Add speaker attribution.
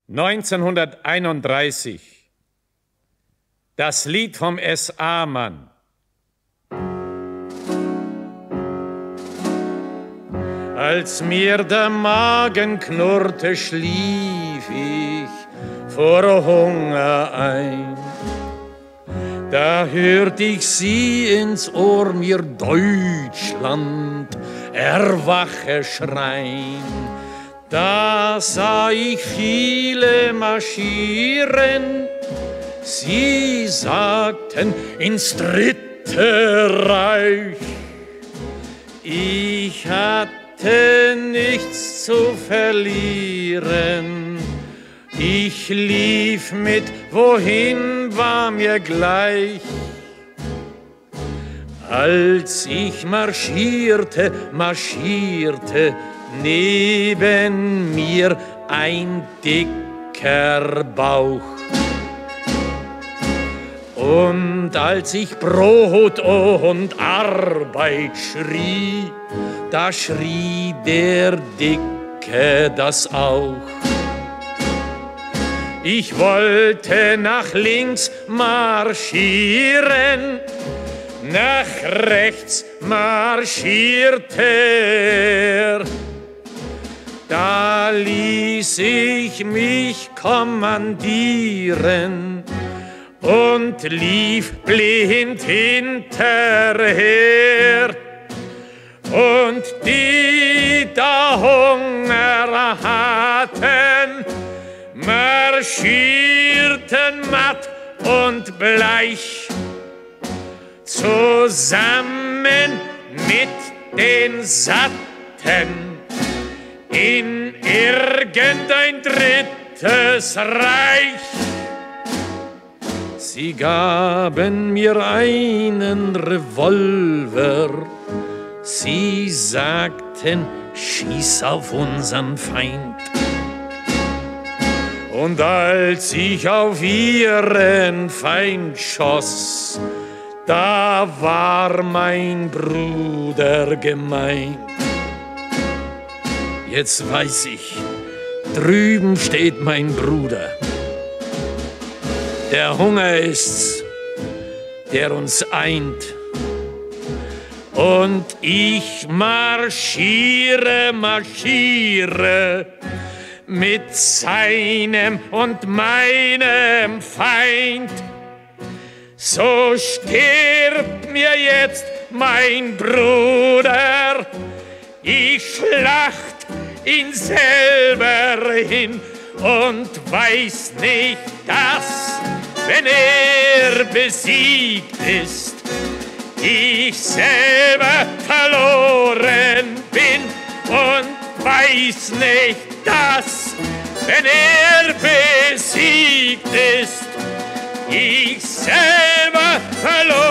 Speaker 1: 1931. Das Lied vom SA-Mann. Als mir der Magen knurrte, schlief ich vor Hunger ein. Da hört ich sie ins Ohr mir Deutschland erwache schreien. Da sah ich viele marschieren, sie sagten ins Dritte Reich. Ich hatte nichts zu verlieren, ich lief mit, wohin war mir gleich. Als ich marschierte, neben mir ein dicker Bauch. Und als ich Brot und Arbeit schrie, da schrie der Dicke das auch. Ich wollte nach links marschieren, nach rechts marschierte er. Da ließ ich mich kommandieren und lief blind hinterher. Und die da Hunger hatten, marschierten matt und bleich, zusammen mit den Satten in irgendein drittes Reich. Sie gaben mir einen Revolver, sie sagten, schieß auf unseren Feind. Und als ich auf ihren Feind schoss, da war mein Bruder gemeint. Jetzt weiß ich, drüben steht mein Bruder. Der Hunger ist's, der uns eint. Und ich marschiere mit seinem und meinem Feind. So stirbt mir jetzt mein Bruder, ich schlacht ihn selber hin und weiß nicht, dass, wenn er besiegt ist, ich selber verloren bin und weiß nicht, dass, wenn er besiegt ist, ich selber verloren